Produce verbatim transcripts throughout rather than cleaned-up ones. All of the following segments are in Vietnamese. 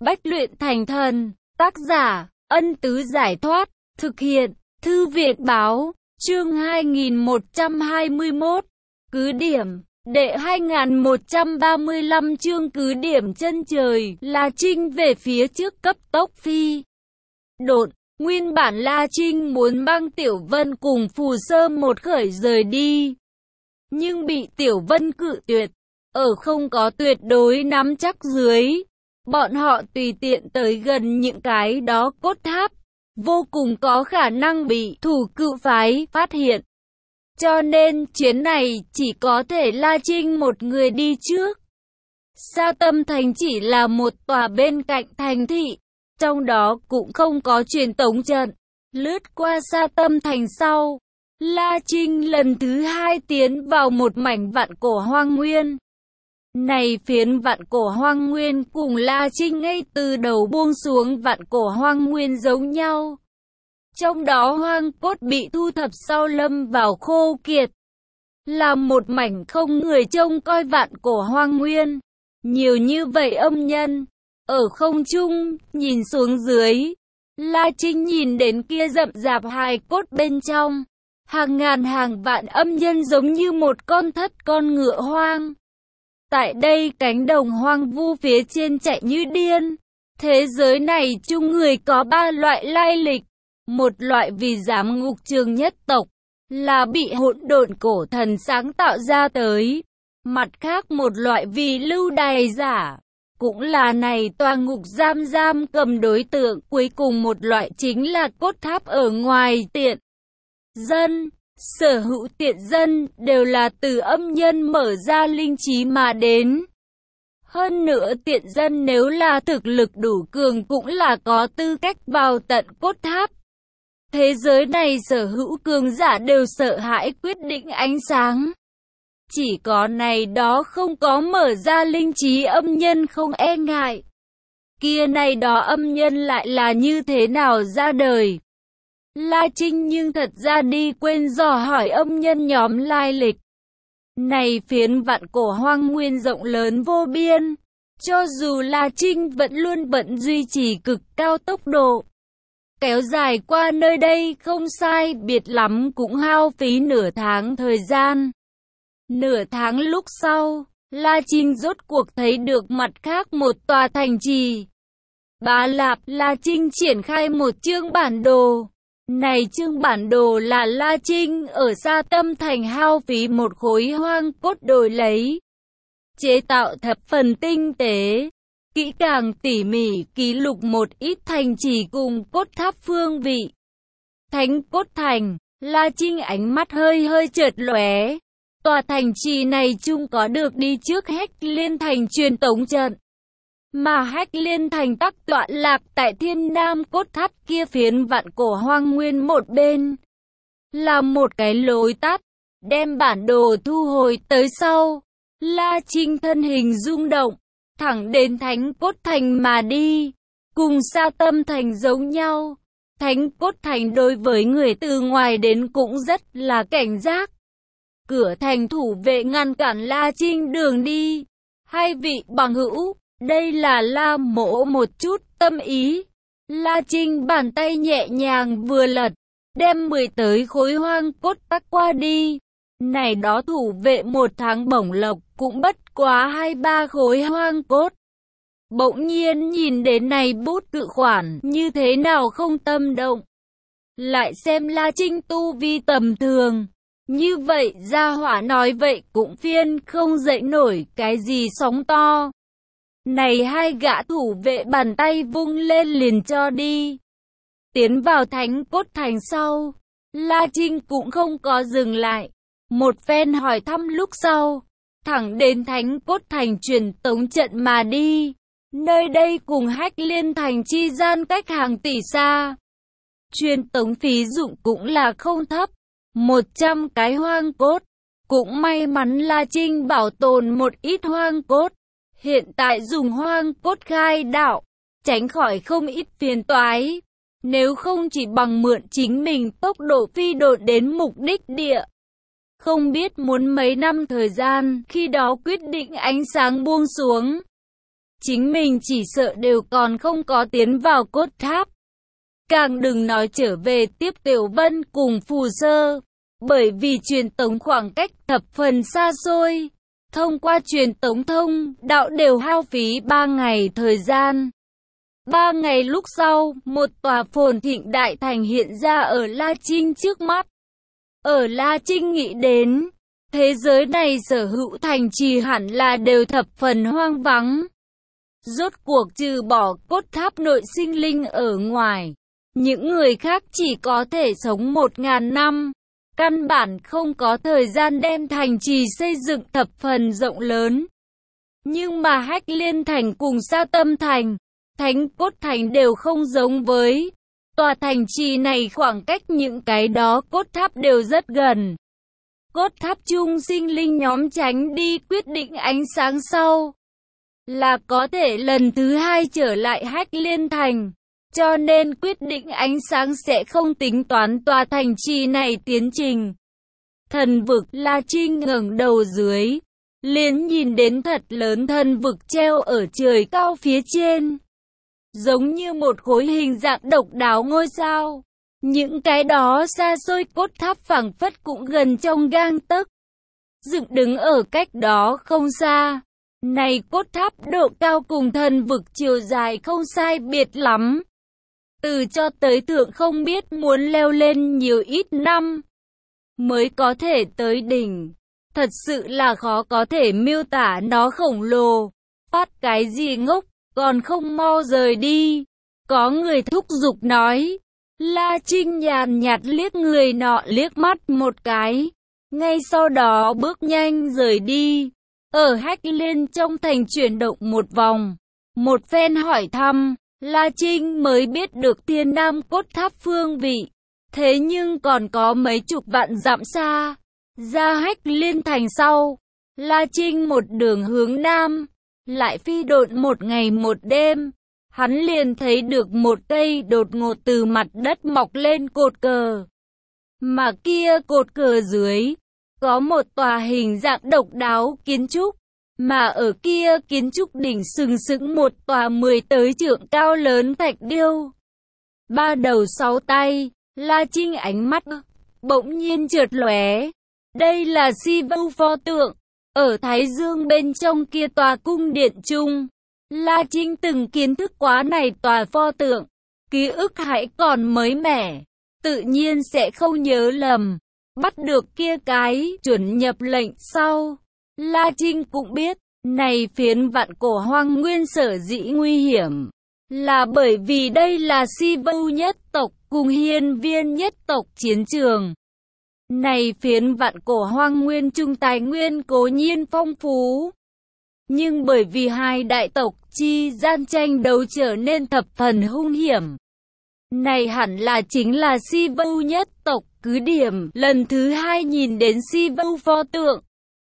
Bách luyện thành thần. Tác giả, Ân Tứ Giải Thoát. Thực hiện, Thư viện Báo. Chương hai nghìn một trăm hai mươi mốt. Cứ điểm. Đệ hai nghìn một trăm ba mươi lăm chương cứ điểm chân trời. La Trinh về phía trước cấp tốc phi độn. Nguyên bản La Trinh muốn băng Tiểu Vân cùng Phù Sơ một khởi rời đi, nhưng bị Tiểu Vân cự tuyệt. Ở không có tuyệt đối nắm chắc dưới, bọn họ tùy tiện tới gần những cái đó cốt tháp, vô cùng có khả năng bị thủ cự phái phát hiện. Cho nên chuyến này chỉ có thể La Trinh một người đi trước. Sa Tâm Thành chỉ là một tòa bên cạnh thành thị, trong đó cũng không có truyền tống trận. Lướt qua Sa Tâm Thành sau, La Trinh lần thứ hai tiến vào một mảnh vạn cổ hoang nguyên. Này phiến vạn cổ hoang nguyên cùng La Trinh ngay từ đầu buông xuống vạn cổ hoang nguyên giống nhau. Trong đó hoang cốt bị thu thập sau lâm vào khô kiệt, là một mảnh không người trông coi vạn cổ hoang nguyên. Nhiều như vậy âm nhân, ở không trung, nhìn xuống dưới, La Trinh nhìn đến kia rậm rạp hài cốt bên trong. Hàng ngàn hàng vạn âm nhân giống như một con thất con ngựa hoang. Tại đây cánh đồng hoang vu phía trên chạy như điên. Thế giới này chung người có ba loại lai lịch. Một loại vì giám ngục trường nhất tộc, là bị hỗn độn cổ thần sáng tạo ra tới. Mặt khác một loại vì lưu đày giả, cũng là này tòa ngục giam giam cầm đối tượng. Cuối cùng một loại chính là cốt tháp ở ngoài tiện dân. Sở hữu tiện dân đều là từ âm nhân mở ra linh trí mà đến. Hơn nữa tiện dân nếu là thực lực đủ cường cũng là có tư cách vào tận cốt tháp. Thế giới này sở hữu cường giả đều sợ hãi quyết định ánh sáng. Chỉ có này đó không có mở ra linh trí âm nhân không e ngại. Kia này đó âm nhân lại là như thế nào ra đời? La Trinh nhưng thật ra đi quên dò hỏi âm nhân nhóm lai lịch. Này phiến vạn cổ hoang nguyên rộng lớn vô biên, cho dù La Trinh vẫn luôn vẫn duy trì cực cao tốc độ, kéo dài qua nơi đây không sai biệt lắm cũng hao phí nửa tháng thời gian. Nửa tháng lúc sau, La Trinh rốt cuộc thấy được mặt khác một tòa thành trì. Bá Lạp. La Trinh triển khai một chương bản đồ. Này chương bản đồ là La Trinh ở Sa Tâm Thành hao phí một khối hoang cốt đổi lấy. Chế tạo thập phần tinh tế, kỹ càng tỉ mỉ ký lục một ít thành trì cùng cốt tháp phương vị. Thánh cốt thành. La Trinh ánh mắt hơi hơi chợt lóe. Tòa thành trì này chung có được đi trước Hách Liên Thành truyền tống trận, mà Hách Liên Thành tắc tọa lạc tại Thiên Nam cốt tháp kia phiến vạn cổ hoang nguyên một bên. Là một cái lối tắt, đem bản đồ thu hồi tới sau. La Trinh thân hình rung động, thẳng đến Thánh Cốt Thành mà đi. Cùng Sa Tâm Thành giống nhau, Thánh Cốt Thành đối với người từ ngoài đến cũng rất là cảnh giác. Cửa thành thủ vệ ngăn cản La Trinh đường đi. Hai vị bằng hữu, đây là La Mỗ một chút tâm ý. La Trinh bàn tay nhẹ nhàng vừa lật, đem mười tới khối hoang cốt tắc qua đi. Này đó thủ vệ một tháng bổng lộc cũng bất quá hai ba khối hoang cốt. Bỗng nhiên nhìn đến này bút cự khoản như thế nào không tâm động. Lại xem La Trinh tu vi tầm thường. Như vậy gia hỏa nói vậy cũng phiên không dậy nổi cái gì sóng to. Này hai gã thủ vệ bàn tay vung lên liền cho đi. Tiến vào Thánh Cốt Thành sau, La Trinh cũng không có dừng lại. Một phen hỏi thăm lúc sau, thẳng đến Thánh Cốt Thành truyền tống trận mà đi. Nơi đây cùng Hách Liên Thành chi gian cách hàng tỷ xa. Truyền tống phí dụng cũng là không thấp. Một trăm cái hoang cốt. Cũng may mắn La Trinh bảo tồn một ít hoang cốt. Hiện tại dùng hoang cốt khai đạo, tránh khỏi không ít phiền toái. Nếu không chỉ bằng mượn chính mình tốc độ phi độn đến mục đích địa. Không biết muốn mấy năm thời gian, khi đó quyết định ánh sáng buông xuống. chính mình chỉ sợ đều còn không có tiến vào cốt tháp. Càng đừng nói trở về tiếp Tiểu Vân cùng Phù Sơ, bởi vì truyền tống khoảng cách thập phần xa xôi. Thông qua truyền tống thông đạo đều hao phí ba ngày thời gian. Ba ngày lúc sau, một tòa phồn thịnh đại thành hiện ra ở La Trinh trước mắt. Ở La Trinh nghĩ đến, thế giới này sở hữu thành trì hẳn là đều thập phần hoang vắng. Rốt cuộc trừ bỏ cốt tháp nội sinh linh ở ngoài, những người khác chỉ có thể sống một ngàn năm. Căn bản không có thời gian đem thành trì xây dựng thập phần rộng lớn. Nhưng mà Hách Liên Thành cùng Sa Tâm Thành, Thánh Cốt Thành đều không giống với. Tòa thành trì này khoảng cách những cái đó cốt tháp đều rất gần. Cốt tháp chung sinh linh nhóm tránh đi quyết định ánh sáng sau, là có thể lần thứ hai trở lại Hách Liên Thành. Cho nên quyết định ánh sáng sẽ không tính toán tòa thành trì này tiến trình. Thần vực La Trinh ngẩng đầu dưới, liền nhìn đến thật lớn thần vực treo ở trời cao phía trên. Giống như một khối hình dạng độc đáo ngôi sao. Những cái đó xa xôi cốt tháp phảng phất cũng gần trong gang tấc. Dựng đứng ở cách đó không xa. Này cốt tháp độ cao cùng thần vực chiều dài không sai biệt lắm. Từ cho tới thượng không biết muốn leo lên nhiều ít năm mới có thể tới đỉnh. Thật sự là khó có thể miêu tả nó khổng lồ. Phát cái gì ngốc, còn không mau rời đi. Có người thúc giục nói. La Trinh nhàn nhạt liếc người nọ liếc mắt một cái. Ngay sau đó bước nhanh rời đi. Ở Hách Liên trong thành chuyển động một vòng. Một phen hỏi thăm. La Trinh mới biết được Thiên Nam cốt tháp phương vị. Thế nhưng còn có mấy chục vạn dặm xa. Ra Hách Liên thành sau, La Trinh một đường hướng Nam, lại phi độn một ngày một đêm. Hắn liền thấy được một cây đột ngột từ mặt đất mọc lên cột cờ. Mà kia cột cờ dưới, có một tòa hình dạng độc đáo kiến trúc. Mà ở kia kiến trúc đỉnh sừng sững một tòa mười tới trượng cao lớn thạch điêu. Ba đầu sáu tay, La Trinh ánh mắt bỗng nhiên chợt lóe. Đây là Si Vu pho tượng, ở Thái Dương bên trong kia tòa cung điện chung. La Trinh từng kiến thức quá này tòa pho tượng, ký ức hãy còn mới mẻ, tự nhiên sẽ không nhớ lầm. Bắt được kia cái chuẩn nhập lệnh sau, La Trinh cũng biết, này phiến vạn cổ hoang nguyên sở dĩ nguy hiểm, là bởi vì đây là Si Vu nhất tộc cùng Hiên Viên nhất tộc chiến trường. Này phiến vạn cổ hoang nguyên trung tài nguyên cố nhiên phong phú, nhưng bởi vì hai đại tộc chi gian tranh đấu trở nên thập phần hung hiểm. Này hẳn là chính là Si Vu nhất tộc cứ điểm. Lần thứ hai nhìn đến Si Vu pho tượng,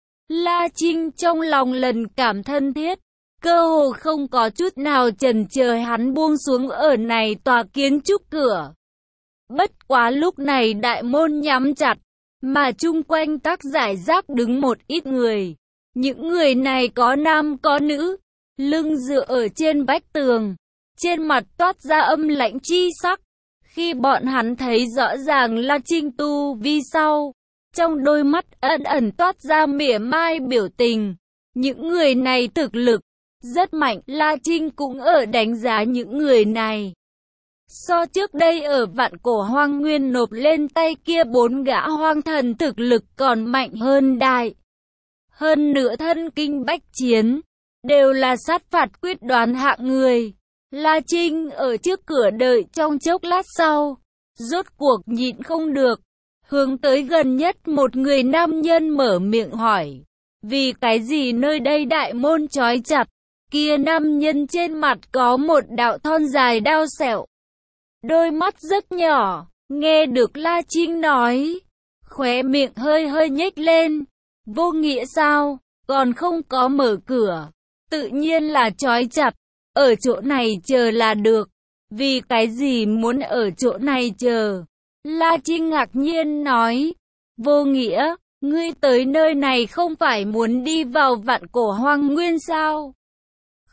La Trinh trong lòng lần cảm thân thiết, cơ hồ không có chút nào chần chờ hắn buông xuống ở này tòa kiến trúc cửa. Bất quá lúc này đại môn nhắm chặt, mà chung quanh các giải rác đứng một ít người. Những người này có nam có nữ, lưng dựa ở trên vách tường, trên mặt toát ra âm lãnh chi sắc. Khi bọn hắn thấy rõ ràng La Trinh tu vi sau, trong đôi mắt ẩn ẩn toát ra mỉa mai biểu tình. Những người này thực lực rất mạnh, La Trinh cũng ở đánh giá những người này. So trước đây ở vạn cổ hoang nguyên nộp lên tay kia bốn gã hoang thần thực lực còn mạnh hơn đại. Hơn nữa thân kinh bách chiến, đều là sát phạt quyết đoán hạng người. La Trinh ở trước cửa đợi trong chốc lát sau, rốt cuộc nhịn không được, hướng tới gần nhất một người nam nhân mở miệng hỏi, vì cái gì nơi đây đại môn trói chặt? Kia nam nhân trên mặt có một đạo thon dài đao sẹo, đôi mắt rất nhỏ, nghe được La Trinh nói, khóe miệng hơi hơi nhếch lên. Vô nghĩa sao, còn không có mở cửa, tự nhiên là trói chặt, ở chỗ này chờ là được. Vì cái gì muốn ở chỗ này chờ? La Trinh ngạc nhiên nói, vô nghĩa, ngươi tới nơi này không phải muốn đi vào vạn cổ hoang nguyên sao?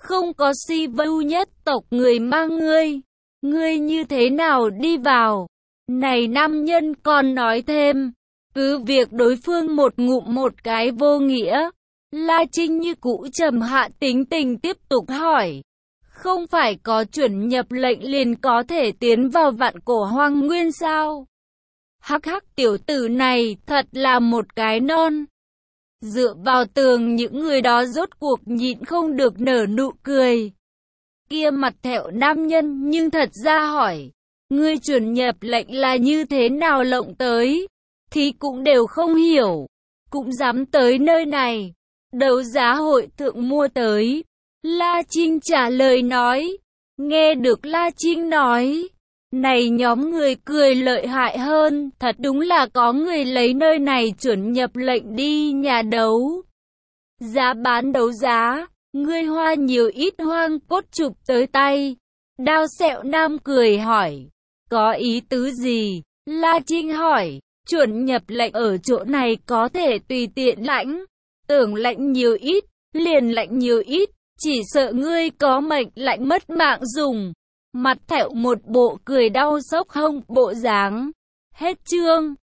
không có si vưu nhất tộc người mang ngươi. Ngươi như thế nào đi vào? Này nam nhân còn nói thêm, cứ việc đối phương một ngụm một cái vô nghĩa. La Trinh như cũ trầm hạ tính tình tiếp tục hỏi. Không phải có chuẩn nhập lệnh liền có thể tiến vào vạn cổ hoang nguyên sao? Hắc hắc, tiểu tử này thật là một cái non. Dựa vào tường những người đó rốt cuộc nhịn không được nở nụ cười. Kia mặt thẹo nam nhân nhưng thật ra hỏi. Ngươi chuẩn nhập lệnh là như thế nào lộng tới? Thì cũng đều không hiểu. Cũng dám tới nơi này. Đấu giá hội thượng mua tới. La Trinh trả lời nói. Nghe được La Trinh nói. Này nhóm người cười lợi hại hơn. Thật đúng là có người lấy nơi này chuẩn nhập lệnh đi nhà đấu. Giá bán đấu giá. Ngươi hoa nhiều ít hoang cốt chụp tới tay. Đao sẹo nam cười hỏi. Có ý tứ gì? La Trinh hỏi. Chuẩn nhập lệnh ở chỗ này có thể tùy tiện lãnh. Tưởng lãnh nhiều ít, liền lãnh nhiều ít. Chỉ sợ ngươi có mệnh lãnh mất mạng dùng. Mặt thẹo một bộ cười đau sốc hông bộ dáng. Hết chương.